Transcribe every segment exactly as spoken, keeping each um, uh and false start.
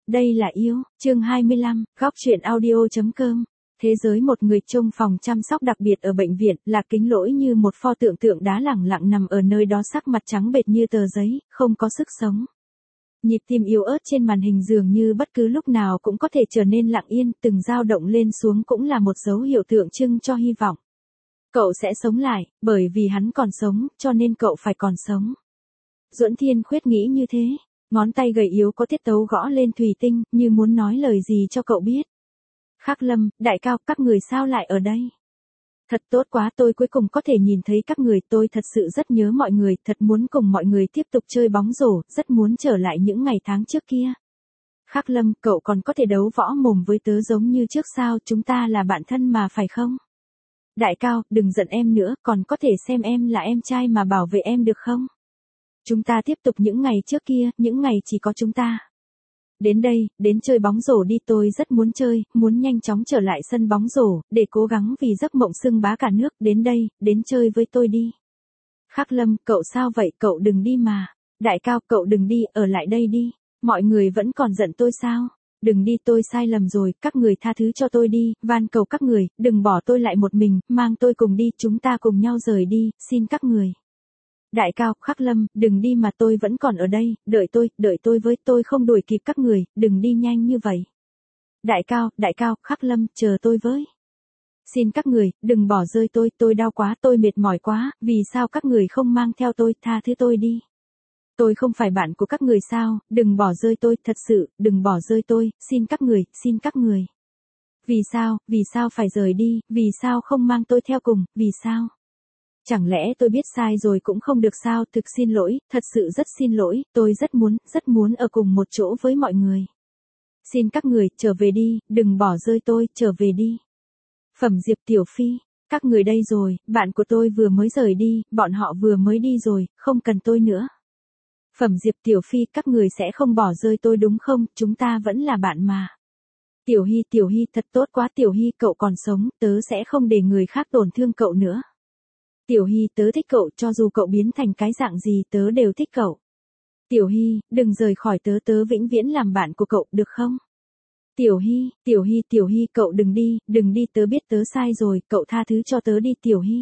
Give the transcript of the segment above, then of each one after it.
Đây là yêu, chương hai mươi lăm, góc truyện audio.com. Thế giới một người trông phòng chăm sóc đặc biệt ở bệnh viện, là Kính Lỗi như một pho tượng tượng đá lẳng lặng nằm ở nơi đó, sắc mặt trắng bệch như tờ giấy, không có sức sống. Nhịp tim yếu ớt trên màn hình dường như bất cứ lúc nào cũng có thể trở nên lặng yên, từng dao động lên xuống cũng là một dấu hiệu tượng trưng cho hy vọng. Cậu sẽ sống lại, bởi vì hắn còn sống, cho nên cậu phải còn sống. Duẫn Thiên Khuyết nghĩ như thế. Ngón tay gầy yếu có tiết tấu gõ lên thủy tinh, như muốn nói lời gì cho cậu biết. Khắc Lâm, Đại Cao, các người sao lại ở đây? Thật tốt quá, tôi cuối cùng có thể nhìn thấy các người, tôi thật sự rất nhớ mọi người, thật muốn cùng mọi người tiếp tục chơi bóng rổ, rất muốn trở lại những ngày tháng trước kia. Khắc Lâm, cậu còn có thể đấu võ mồm với tớ giống như trước sao, chúng ta là bạn thân mà phải không? Đại Cao, đừng giận em nữa, còn có thể xem em là em trai mà bảo vệ em được không? Chúng ta tiếp tục những ngày trước kia, những ngày chỉ có chúng ta. Đến đây, đến chơi bóng rổ đi, tôi rất muốn chơi, muốn nhanh chóng trở lại sân bóng rổ, để cố gắng vì giấc mộng xưng bá cả nước, đến đây, đến chơi với tôi đi. Khắc Lâm, cậu sao vậy, cậu đừng đi mà. Đại Cao, cậu đừng đi, ở lại đây đi. Mọi người vẫn còn giận tôi sao? Đừng đi, tôi sai lầm rồi, các người tha thứ cho tôi đi, van cầu các người, đừng bỏ tôi lại một mình, mang tôi cùng đi, chúng ta cùng nhau rời đi, xin các người. Đại Cao, Khắc Lâm, đừng đi mà, tôi vẫn còn ở đây, đợi tôi, đợi tôi với, tôi không đuổi kịp các người, đừng đi nhanh như vậy. Đại Cao, Đại Cao, Khắc Lâm, chờ tôi với. Xin các người, đừng bỏ rơi tôi, tôi đau quá, tôi mệt mỏi quá, vì sao các người không mang theo tôi, tha thứ tôi đi. Tôi không phải bạn của các người sao, đừng bỏ rơi tôi, thật sự, đừng bỏ rơi tôi, xin các người, xin các người. Vì sao, vì sao phải rời đi, vì sao không mang tôi theo cùng, vì sao? Chẳng lẽ tôi biết sai rồi cũng không được sao, thực xin lỗi, thật sự rất xin lỗi, tôi rất muốn, rất muốn ở cùng một chỗ với mọi người. Xin các người, trở về đi, đừng bỏ rơi tôi, trở về đi. Phẩm Diệp Tiểu Phi, các người đây rồi, bạn của tôi vừa mới rời đi, bọn họ vừa mới đi rồi, không cần tôi nữa. Phẩm Diệp Tiểu Phi, các người sẽ không bỏ rơi tôi đúng không, chúng ta vẫn là bạn mà. Tiểu Hy, Tiểu Hy, thật tốt quá, Tiểu Hy, cậu còn sống, tớ sẽ không để người khác tổn thương cậu nữa. Tiểu Hy, tớ thích cậu, cho dù cậu biến thành cái dạng gì tớ đều thích cậu. Tiểu Hy, đừng rời khỏi tớ, tớ vĩnh viễn làm bạn của cậu, được không? Tiểu Hy, Tiểu Hy, Tiểu Hy, cậu đừng đi, đừng đi, tớ biết tớ sai rồi, cậu tha thứ cho tớ đi, Tiểu Hy.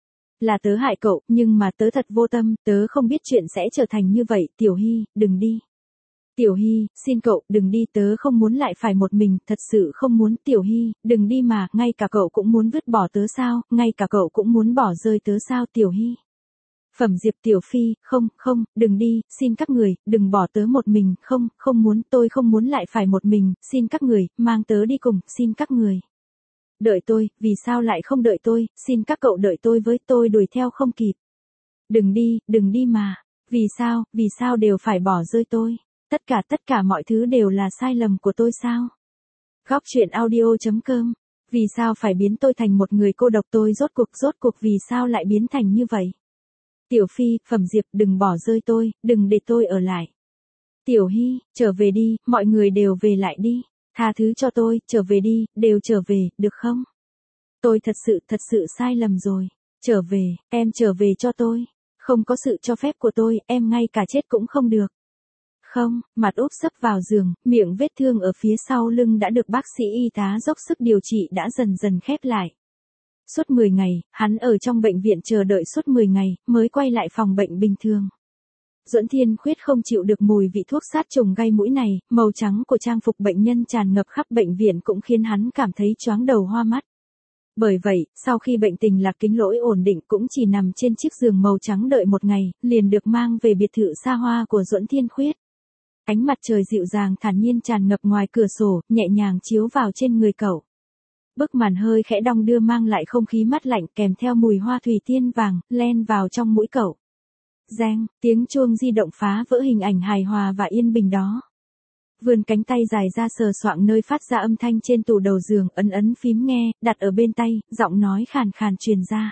Là tớ hại cậu, nhưng mà tớ thật vô tâm, tớ không biết chuyện sẽ trở thành như vậy, Tiểu Hy, đừng đi. Tiểu Hy, xin cậu, đừng đi, tớ không muốn lại phải một mình, thật sự không muốn, Tiểu Hy, đừng đi mà, ngay cả cậu cũng muốn vứt bỏ tớ sao, ngay cả cậu cũng muốn bỏ rơi tớ sao, Tiểu Hy. Phẩm Diệp Tiểu Phi, không, không, đừng đi, xin các người, đừng bỏ tớ một mình, không, không muốn, tôi không muốn lại phải một mình, xin các người, mang tớ đi cùng, xin các người. Đợi tôi, vì sao lại không đợi tôi, xin các cậu đợi tôi với, tôi đuổi theo không kịp. Đừng đi, đừng đi mà, vì sao, vì sao đều phải bỏ rơi tôi. Tất cả tất cả mọi thứ đều là sai lầm của tôi sao? Góc truyện audio.com. Vì sao phải biến tôi thành một người cô độc, tôi rốt cuộc rốt cuộc vì sao lại biến thành như vậy? Tiểu Phi, Phẩm Diệp, đừng bỏ rơi tôi, đừng để tôi ở lại. Tiểu Hy, trở về đi, mọi người đều về lại đi. Tha thứ cho tôi, trở về đi, đều trở về, được không? Tôi thật sự, thật sự sai lầm rồi. Trở về, em trở về cho tôi. Không có sự cho phép của tôi, em ngay cả chết cũng không được. Không, mặt úp sấp vào giường, miệng vết thương ở phía sau lưng đã được bác sĩ y tá dốc sức điều trị đã dần dần khép lại. Suốt mười ngày, hắn ở trong bệnh viện chờ đợi suốt mười ngày, mới quay lại phòng bệnh bình thường. Duẫn Thiên Khuyết không chịu được mùi vị thuốc sát trùng gây mũi này, màu trắng của trang phục bệnh nhân tràn ngập khắp bệnh viện cũng khiến hắn cảm thấy choáng đầu hoa mắt. Bởi vậy, sau khi bệnh tình Lạc Kính Lỗi ổn định cũng chỉ nằm trên chiếc giường màu trắng đợi một ngày, liền được mang về biệt thự xa hoa của Duẫn Thiên Khuyết. Ánh mặt trời dịu dàng thản nhiên tràn ngập ngoài cửa sổ, nhẹ nhàng chiếu vào trên người cậu. Bức màn hơi khẽ đong đưa mang lại không khí mát lạnh kèm theo mùi hoa thủy tiên vàng, len vào trong mũi cậu. Reng, tiếng chuông di động phá vỡ hình ảnh hài hòa và yên bình đó. Vươn cánh tay dài ra sờ soạng nơi phát ra âm thanh trên tủ đầu giường, ấn ấn phím nghe, đặt ở bên tay, giọng nói khàn khàn truyền ra.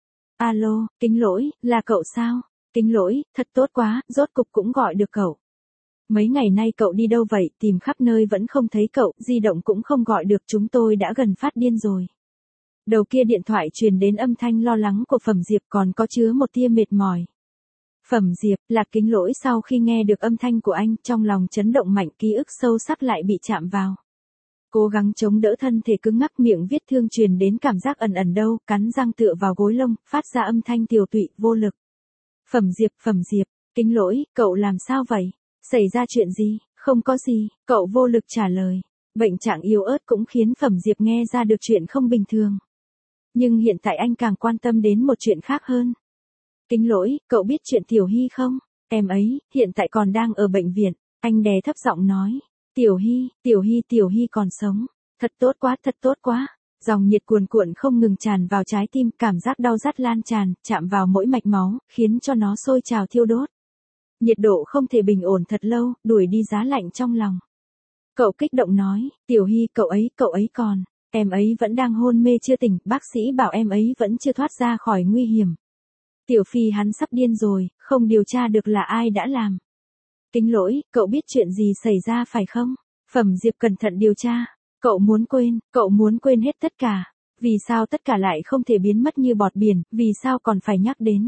Alo, Kính Lỗi, là cậu sao? Kính Lỗi, thật tốt quá, rốt cục cũng gọi được cậu. Mấy ngày nay cậu đi đâu vậy, tìm khắp nơi vẫn không thấy cậu, di động cũng không gọi được, chúng tôi đã gần phát điên rồi. Đầu kia điện thoại truyền đến âm thanh lo lắng của Phẩm Diệp còn có chứa một tia mệt mỏi. Phẩm Diệp, Lạc Kính Lỗi sau khi nghe được âm thanh của anh, trong lòng chấn động mạnh, ký ức sâu sắc lại bị chạm vào. Cố gắng chống đỡ thân thể cứng ngắc, miệng vết thương truyền đến cảm giác ẩn ẩn đâu, cắn răng tựa vào gối lông, phát ra âm thanh tiều tụy, vô lực. Phẩm Diệp, Phẩm Diệp, Kính Lỗi, cậu làm sao vậy? Xảy ra chuyện gì? Không có gì, cậu vô lực trả lời. Bệnh trạng yếu ớt cũng khiến Phẩm Diệp nghe ra được chuyện không bình thường. Nhưng hiện tại anh càng quan tâm đến một chuyện khác hơn. Kính Lỗi, cậu biết chuyện Tiểu Hy không? Em ấy, hiện tại còn đang ở bệnh viện. Anh đè thấp giọng nói. Tiểu Hy, Tiểu Hy, Tiểu Hy còn sống. Thật tốt quá, thật tốt quá. Dòng nhiệt cuồn cuộn không ngừng tràn vào trái tim, cảm giác đau rát lan tràn, chạm vào mỗi mạch máu, khiến cho nó sôi trào thiêu đốt. Nhiệt độ không thể bình ổn thật lâu, đuổi đi giá lạnh trong lòng. Cậu kích động nói, Tiểu Hy, cậu ấy, cậu ấy còn. Em ấy vẫn đang hôn mê chưa tỉnh, bác sĩ bảo em ấy vẫn chưa thoát ra khỏi nguy hiểm. Tiểu Phi hắn sắp điên rồi, không điều tra được là ai đã làm. Kính Lỗi, cậu biết chuyện gì xảy ra phải không? Phẩm Diệp cẩn thận điều tra. Cậu muốn quên, cậu muốn quên hết tất cả. Vì sao tất cả lại không thể biến mất như bọt biển, vì sao còn phải nhắc đến?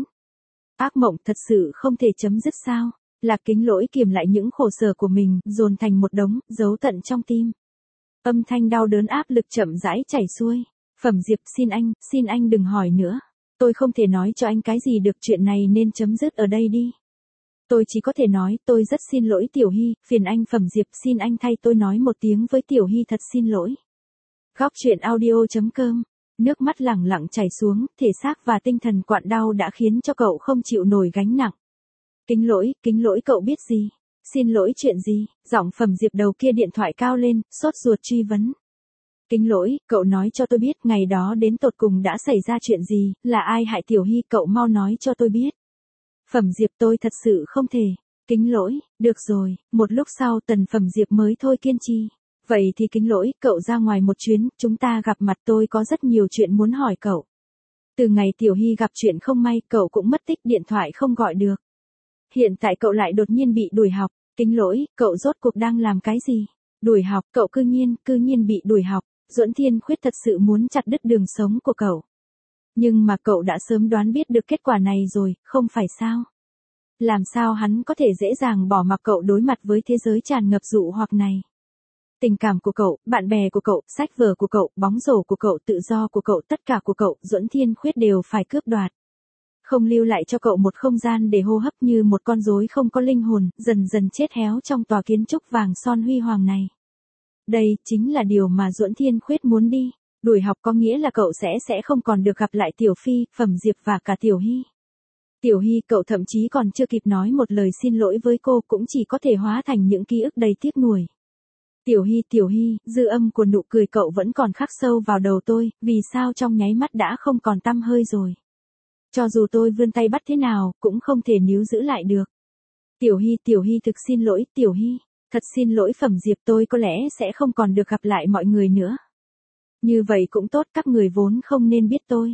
Ác mộng thật sự không thể chấm dứt sao? Lạc Kính Lỗi kiềm lại những khổ sở của mình, dồn thành một đống, giấu tận trong tim. Âm thanh đau đớn áp lực chậm rãi chảy xuôi. Phẩm Diệp, xin anh, xin anh đừng hỏi nữa. Tôi không thể nói cho anh cái gì được, chuyện này nên chấm dứt ở đây đi. Tôi chỉ có thể nói, tôi rất xin lỗi Tiểu Hy, phiền anh Phẩm Diệp, xin anh thay tôi nói một tiếng với Tiểu Hy, thật xin lỗi. Góc truyện audio chấm com. Nước mắt lẳng lặng chảy xuống, thể xác và tinh thần quặn đau đã khiến cho cậu không chịu nổi gánh nặng. Kính Lỗi, Kính Lỗi, cậu biết gì? Xin lỗi chuyện gì? Giọng Phẩm Diệp đầu kia điện thoại cao lên, sốt ruột truy vấn. Kính Lỗi, cậu nói cho tôi biết ngày đó đến tột cùng đã xảy ra chuyện gì, là ai hại Tiểu Hy, cậu mau nói cho tôi biết. Phẩm Diệp, tôi thật sự không thể. Kính Lỗi, được rồi, một lúc sau Tần Phẩm Diệp mới thôi kiên trì. Vậy thì Kính Lỗi, cậu ra ngoài một chuyến, chúng ta gặp mặt, tôi có rất nhiều chuyện muốn hỏi cậu. Từ ngày Tiểu Hy gặp chuyện không may, cậu cũng mất tích, điện thoại không gọi được. Hiện tại cậu lại đột nhiên bị đuổi học. Kính Lỗi, cậu rốt cuộc đang làm cái gì? Đuổi học, cậu cư nhiên, cư nhiên bị đuổi học. Duẫn Thiên Khuyết thật sự muốn chặt đứt đường sống của cậu. Nhưng mà cậu đã sớm đoán biết được kết quả này rồi, không phải sao? Làm sao hắn có thể dễ dàng bỏ mặc cậu đối mặt với thế giới tràn ngập dụ hoặc này? Tình cảm của cậu, bạn bè của cậu, sách vở của cậu, bóng rổ của cậu, tự do của cậu, tất cả của cậu, Duẫn Thiên Khuyết đều phải cướp đoạt. Không lưu lại cho cậu một không gian để hô hấp, như một con rối không có linh hồn, dần dần chết héo trong tòa kiến trúc vàng son huy hoàng này. Đây chính là điều mà Duẫn Thiên Khuyết muốn đi. Đuổi học có nghĩa là cậu sẽ sẽ không còn được gặp lại Tiểu Phi, Phẩm Diệp và cả Tiểu Hy. Tiểu Hy, cậu thậm chí còn chưa kịp nói một lời xin lỗi với cô, cũng chỉ có thể hóa thành những ký ức đầy tiếc nuối. Tiểu Hy, Tiểu Hy, dư âm của nụ cười cậu vẫn còn khắc sâu vào đầu tôi, vì sao trong nháy mắt đã không còn tăm hơi rồi. Cho dù tôi vươn tay bắt thế nào, cũng không thể níu giữ lại được. Tiểu Hy, Tiểu Hy, thực xin lỗi, Tiểu Hy. Thật xin lỗi Phẩm Diệp, tôi có lẽ sẽ không còn được gặp lại mọi người nữa. Như vậy cũng tốt, các người vốn không nên biết tôi.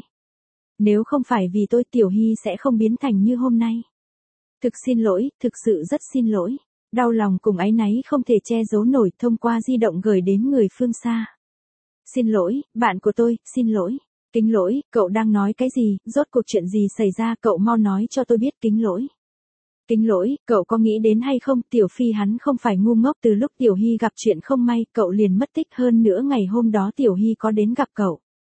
Nếu không phải vì tôi, Tiểu Hy sẽ không biến thành như hôm nay. Thực xin lỗi, thực sự rất xin lỗi. Đau lòng cùng áy náy không thể che giấu nổi, thông qua di động gửi đến người phương xa. Xin lỗi, bạn của tôi, xin lỗi. Kính Lỗi, cậu đang nói cái gì, rốt cuộc chuyện gì xảy ra, cậu mau nói cho tôi biết. Kính Lỗi. Kính Lỗi, cậu có nghĩ đến hay không, Tiểu Phi hắn không phải ngu ngốc, từ lúc Tiểu Hy gặp chuyện không may, cậu liền mất tích, hơn nữa ngày hôm đó Tiểu Hy có đến gặp cậu.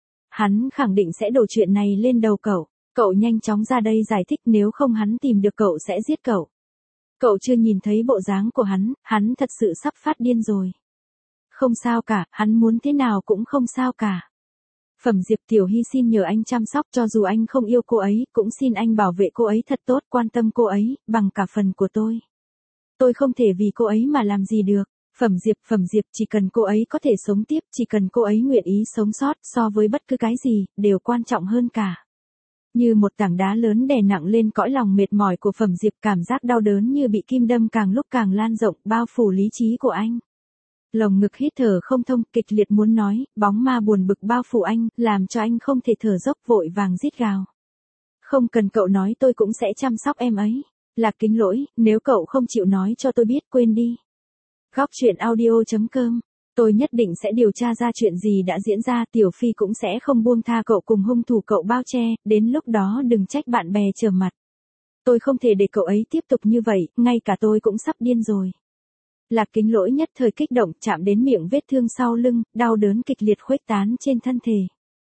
Hắn khẳng định sẽ đổ chuyện này lên đầu cậu. Cậu nhanh chóng ra đây giải thích, nếu không hắn tìm được cậu sẽ giết cậu. Cậu chưa nhìn thấy bộ dáng của hắn, hắn thật sự sắp phát điên rồi. Không sao cả, hắn muốn thế nào cũng không sao cả. Phẩm Diệp, Tiểu Hy xin nhờ anh chăm sóc, cho dù anh không yêu cô ấy, cũng xin anh bảo vệ cô ấy thật tốt, quan tâm cô ấy, bằng cả phần của tôi. Tôi không thể vì cô ấy mà làm gì được. Phẩm Diệp, Phẩm Diệp, chỉ cần cô ấy có thể sống tiếp, chỉ cần cô ấy nguyện ý sống sót, so với bất cứ cái gì, đều quan trọng hơn cả. Như một tảng đá lớn đè nặng lên cõi lòng mệt mỏi của Phẩm Diệp, cảm giác đau đớn như bị kim đâm càng lúc càng lan rộng, bao phủ lý trí của anh. Lồng ngực hít thở không thông, kịch liệt muốn nói, bóng ma buồn bực bao phủ anh, làm cho anh không thể thở dốc, vội vàng rít gào. Không cần cậu nói, tôi cũng sẽ chăm sóc em ấy. Lạc Kính Lỗi, nếu cậu không chịu nói cho tôi biết, quên đi. Góc truyện audio chấm com. Tôi nhất định sẽ điều tra ra chuyện gì đã diễn ra, Tiểu Phi cũng sẽ không buông tha cậu cùng hung thủ cậu bao che, đến lúc đó đừng trách bạn bè trở mặt. Tôi không thể để cậu ấy tiếp tục như vậy, ngay cả tôi cũng sắp điên rồi. Lạc Kính Lỗi nhất thời kích động, chạm đến miệng vết thương sau lưng, đau đớn kịch liệt khuếch tán trên thân thể.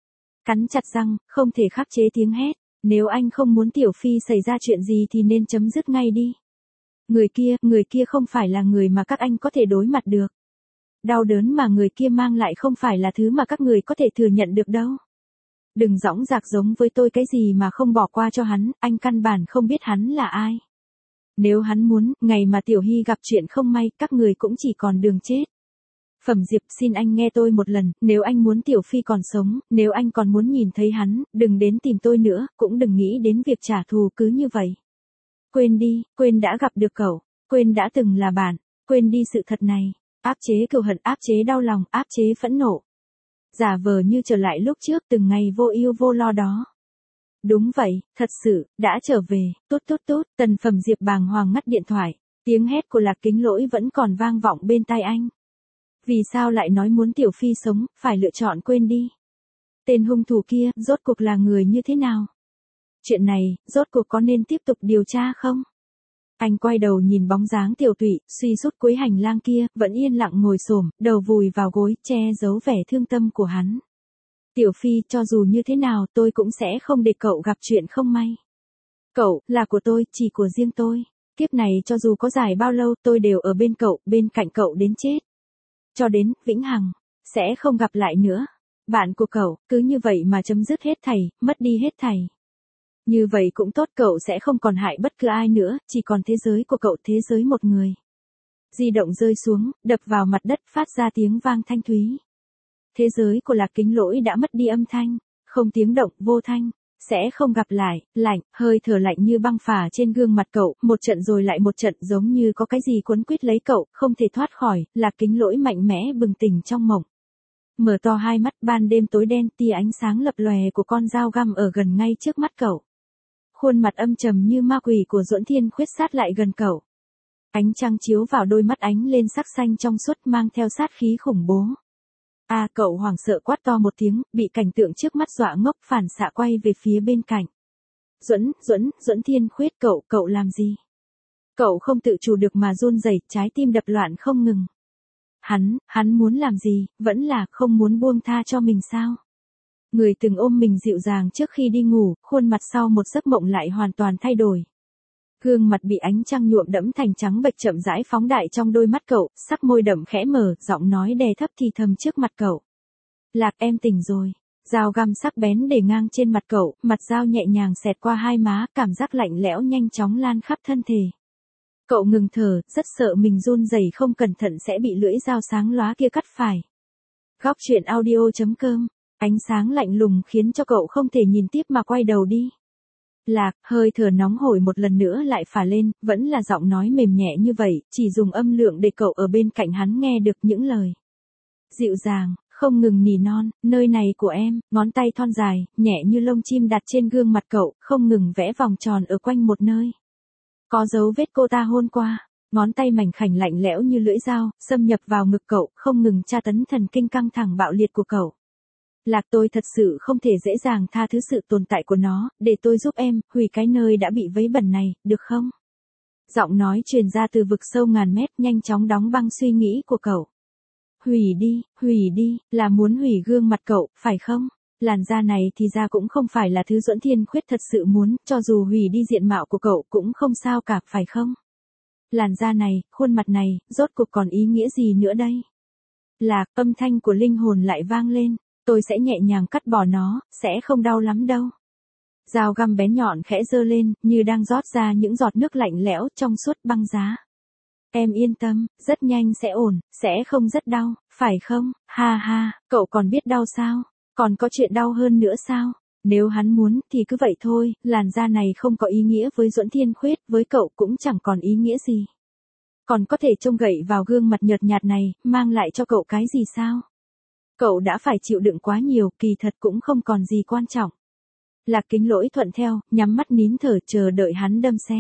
Cắn chặt răng, không thể khắc chế tiếng hét. Nếu anh không muốn Tiểu Phi xảy ra chuyện gì thì nên chấm dứt ngay đi. Người kia, người kia không phải là người mà các anh có thể đối mặt được. Đau đớn mà người kia mang lại không phải là thứ mà các người có thể thừa nhận được đâu. Đừng dõng dạc giống với tôi cái gì mà không bỏ qua cho hắn, anh căn bản không biết hắn là ai. Nếu hắn muốn, ngày mà Tiểu Hy gặp chuyện không may, các người cũng chỉ còn đường chết. Phẩm Diệp, xin anh nghe tôi một lần, nếu anh muốn Tiểu Phi còn sống, nếu anh còn muốn nhìn thấy hắn, đừng đến tìm tôi nữa, cũng đừng nghĩ đến việc trả thù cứ như vậy. Quên đi, quên đã gặp được cậu, quên đã từng là bạn, quên đi sự thật này, áp chế cừu hận, áp chế đau lòng, áp chế phẫn nộ. Giả vờ như trở lại lúc trước từng ngày vô ưu vô lo đó. Đúng vậy, thật sự, đã trở về, tốt tốt tốt, Tần Phẩm Diệp bàng hoàng ngắt điện thoại, tiếng hét của Lạc Kính Lỗi vẫn còn vang vọng bên tai anh. Vì sao lại nói muốn Tiểu Phi sống, phải lựa chọn quên đi. Tên hung thủ kia, rốt cuộc là người như thế nào? Chuyện này, rốt cuộc có nên tiếp tục điều tra không? Anh quay đầu nhìn bóng dáng Tiểu Tụy, suy sút cuối hành lang kia, vẫn yên lặng ngồi xổm, đầu vùi vào gối, che giấu vẻ thương tâm của hắn. Tiểu Phi, cho dù như thế nào tôi cũng sẽ không để cậu gặp chuyện không may. Cậu, là của tôi, chỉ của riêng tôi. Kiếp này cho dù có dài bao lâu tôi đều ở bên cậu, bên cạnh cậu đến chết. Cho đến, vĩnh hằng, sẽ không gặp lại nữa. Bạn của cậu, cứ như vậy mà chấm dứt hết thảy, mất đi hết thảy. Như vậy cũng tốt, cậu sẽ không còn hại bất cứ ai nữa, chỉ còn thế giới của cậu, thế giới một người. Di động rơi xuống, đập vào mặt đất phát ra tiếng vang thanh thúy. Thế giới của Lạc Kính Lỗi đã mất đi âm thanh, không tiếng động, vô thanh, sẽ không gặp lại, lạnh, hơi thở lạnh như băng phả trên gương mặt cậu, một trận rồi lại một trận giống như có cái gì quấn quýt lấy cậu, không thể thoát khỏi, Lạc Kính Lỗi mạnh mẽ bừng tỉnh trong mộng. Mở to hai mắt, ban đêm tối đen, tia ánh sáng lập lòe của con dao găm ở gần ngay trước mắt cậu. Khuôn mặt âm trầm như ma quỷ của Duẫn Thiên Khuyết sát lại gần cậu. Ánh trăng chiếu vào đôi mắt ánh lên sắc xanh trong suốt mang theo sát khí khủng bố. A à, cậu hoảng sợ quát to một tiếng, bị cảnh tượng trước mắt dọa ngốc, phản xạ quay về phía bên cạnh. Duẫn, Duẫn, Duẫn Thiên Khuyết, cậu, cậu làm gì? Cậu không tự chủ được mà run rẩy, trái tim đập loạn không ngừng. Hắn, hắn muốn làm gì, vẫn là không muốn buông tha cho mình sao? Người từng ôm mình dịu dàng trước khi đi ngủ, khuôn mặt sau một giấc mộng lại hoàn toàn thay đổi. Gương mặt bị ánh trăng nhuộm đẫm thành trắng bệch chậm rãi phóng đại trong đôi mắt cậu, sắc môi đậm khẽ mở, giọng nói đè thấp thì thầm trước mặt cậu. Lạc, em tỉnh rồi. Dao găm sắc bén để ngang trên mặt cậu, mặt dao nhẹ nhàng xẹt qua hai má, cảm giác lạnh lẽo nhanh chóng lan khắp thân thể. Cậu ngừng thở, rất sợ mình run rẩy không cẩn thận sẽ bị lưỡi dao sáng lóa kia cắt phải. Góc truyện audio chấm com, ánh sáng lạnh lùng khiến cho cậu không thể nhìn tiếp mà quay đầu đi. Lạc, hơi thở nóng hổi một lần nữa lại phả lên, vẫn là giọng nói mềm nhẹ như vậy, chỉ dùng âm lượng để cậu ở bên cạnh hắn nghe được những lời dịu dàng, không ngừng nỉ non, nơi này của em, ngón tay thon dài, nhẹ như lông chim đặt trên gương mặt cậu, không ngừng vẽ vòng tròn ở quanh một nơi. Có dấu vết cô ta hôn qua, ngón tay mảnh khảnh lạnh lẽo như lưỡi dao, xâm nhập vào ngực cậu, không ngừng tra tấn thần kinh căng thẳng bạo liệt của cậu. Lạc, tôi thật sự không thể dễ dàng tha thứ sự tồn tại của nó, để tôi giúp em, hủy cái nơi đã bị vấy bẩn này, được không? Giọng nói truyền ra từ vực sâu ngàn mét, nhanh chóng đóng băng suy nghĩ của cậu. Hủy đi, hủy đi, là muốn hủy gương mặt cậu, phải không? Làn da này thì ra cũng không phải là thứ Duẫn Thiên Khuyết thật sự muốn, cho dù hủy đi diện mạo của cậu cũng không sao cả, phải không? Làn da này, khuôn mặt này, rốt cuộc còn ý nghĩa gì nữa đây? Lạc, âm thanh của linh hồn lại vang lên. Tôi sẽ nhẹ nhàng cắt bỏ nó, sẽ không đau lắm đâu. Dao găm bén nhọn khẽ giơ lên, như đang rót ra những giọt nước lạnh lẽo trong suốt băng giá. Em yên tâm, rất nhanh sẽ ổn, sẽ không rất đau, phải không? Ha ha, cậu còn biết đau sao? Còn có chuyện đau hơn nữa sao? Nếu hắn muốn thì cứ vậy thôi, làn da này không có ý nghĩa với Duẫn Thiên Khuyết, với cậu cũng chẳng còn ý nghĩa gì. Còn có thể trông gậy vào gương mặt nhợt nhạt này, mang lại cho cậu cái gì sao? Cậu đã phải chịu đựng quá nhiều, kỳ thật cũng không còn gì quan trọng. Lạc Kính Lỗi thuận theo, nhắm mắt nín thở chờ đợi hắn đâm xé.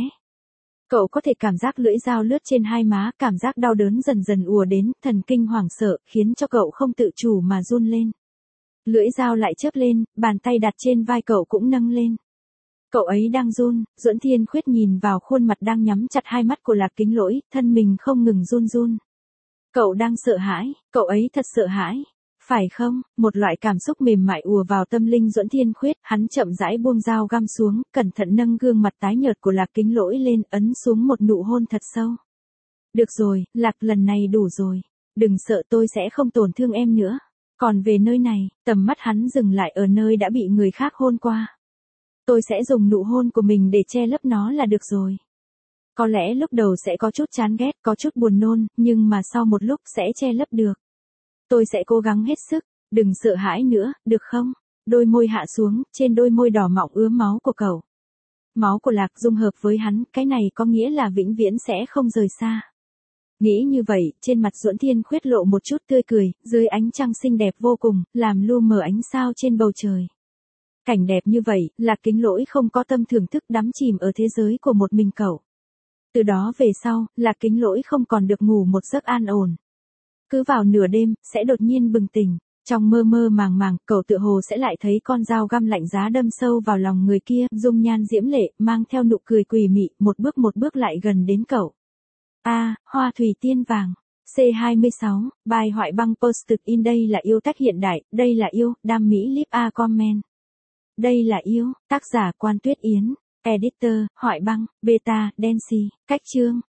Cậu có thể cảm giác lưỡi dao lướt trên hai má, cảm giác đau đớn dần dần ùa đến, thần kinh hoảng sợ, khiến cho cậu không tự chủ mà run lên. Lưỡi dao lại chớp lên, bàn tay đặt trên vai cậu cũng nâng lên. Cậu ấy đang run, Duẫn Thiên Khuyết nhìn vào khuôn mặt đang nhắm chặt hai mắt của Lạc Kính Lỗi, thân mình không ngừng run run. Cậu đang sợ hãi, cậu ấy thật sợ hãi. Phải không? Một loại cảm xúc mềm mại ùa vào tâm linh Duẫn Thiên Khuyết, hắn chậm rãi buông dao găm xuống, cẩn thận nâng gương mặt tái nhợt của Lạc Kính Lỗi lên, ấn xuống một nụ hôn thật sâu. Được rồi, Lạc, lần này đủ rồi. Đừng sợ, tôi sẽ không tổn thương em nữa. Còn về nơi này, tầm mắt hắn dừng lại ở nơi đã bị người khác hôn qua. Tôi sẽ dùng nụ hôn của mình để che lấp nó là được rồi. Có lẽ lúc đầu sẽ có chút chán ghét, có chút buồn nôn, nhưng mà sau một lúc sẽ che lấp được. Tôi sẽ cố gắng hết sức, đừng sợ hãi nữa, được không? Đôi môi hạ xuống, trên đôi môi đỏ mọng ứa máu của cậu. Máu của Lạc dung hợp với hắn, cái này có nghĩa là vĩnh viễn sẽ không rời xa. Nghĩ như vậy, trên mặt Duẫn Thiên Khuyết lộ một chút tươi cười, dưới ánh trăng xinh đẹp vô cùng, làm lu mờ ánh sao trên bầu trời. Cảnh đẹp như vậy, Lạc Kính Lỗi không có tâm thưởng thức, đắm chìm ở thế giới của một mình cậu. Từ đó về sau, Lạc Kính Lỗi không còn được ngủ một giấc an ổn. Cứ vào nửa đêm, sẽ đột nhiên bừng tỉnh. Trong mơ mơ màng màng, cậu tựa hồ sẽ lại thấy con dao găm lạnh giá đâm sâu vào lòng người kia, dung nhan diễm lệ, mang theo nụ cười quỷ mị, một bước một bước lại gần đến cậu. A, hoa thủy tiên vàng. C hai mươi sáu, bài Hoại Băng Posted in. Đây là yêu tách hiện đại, đây là yêu, đam mỹ lip a comment. Đây là yêu, tác giả Quan Tuyết Yến, editor, Hoại Băng, beta, Dancy, cách chương.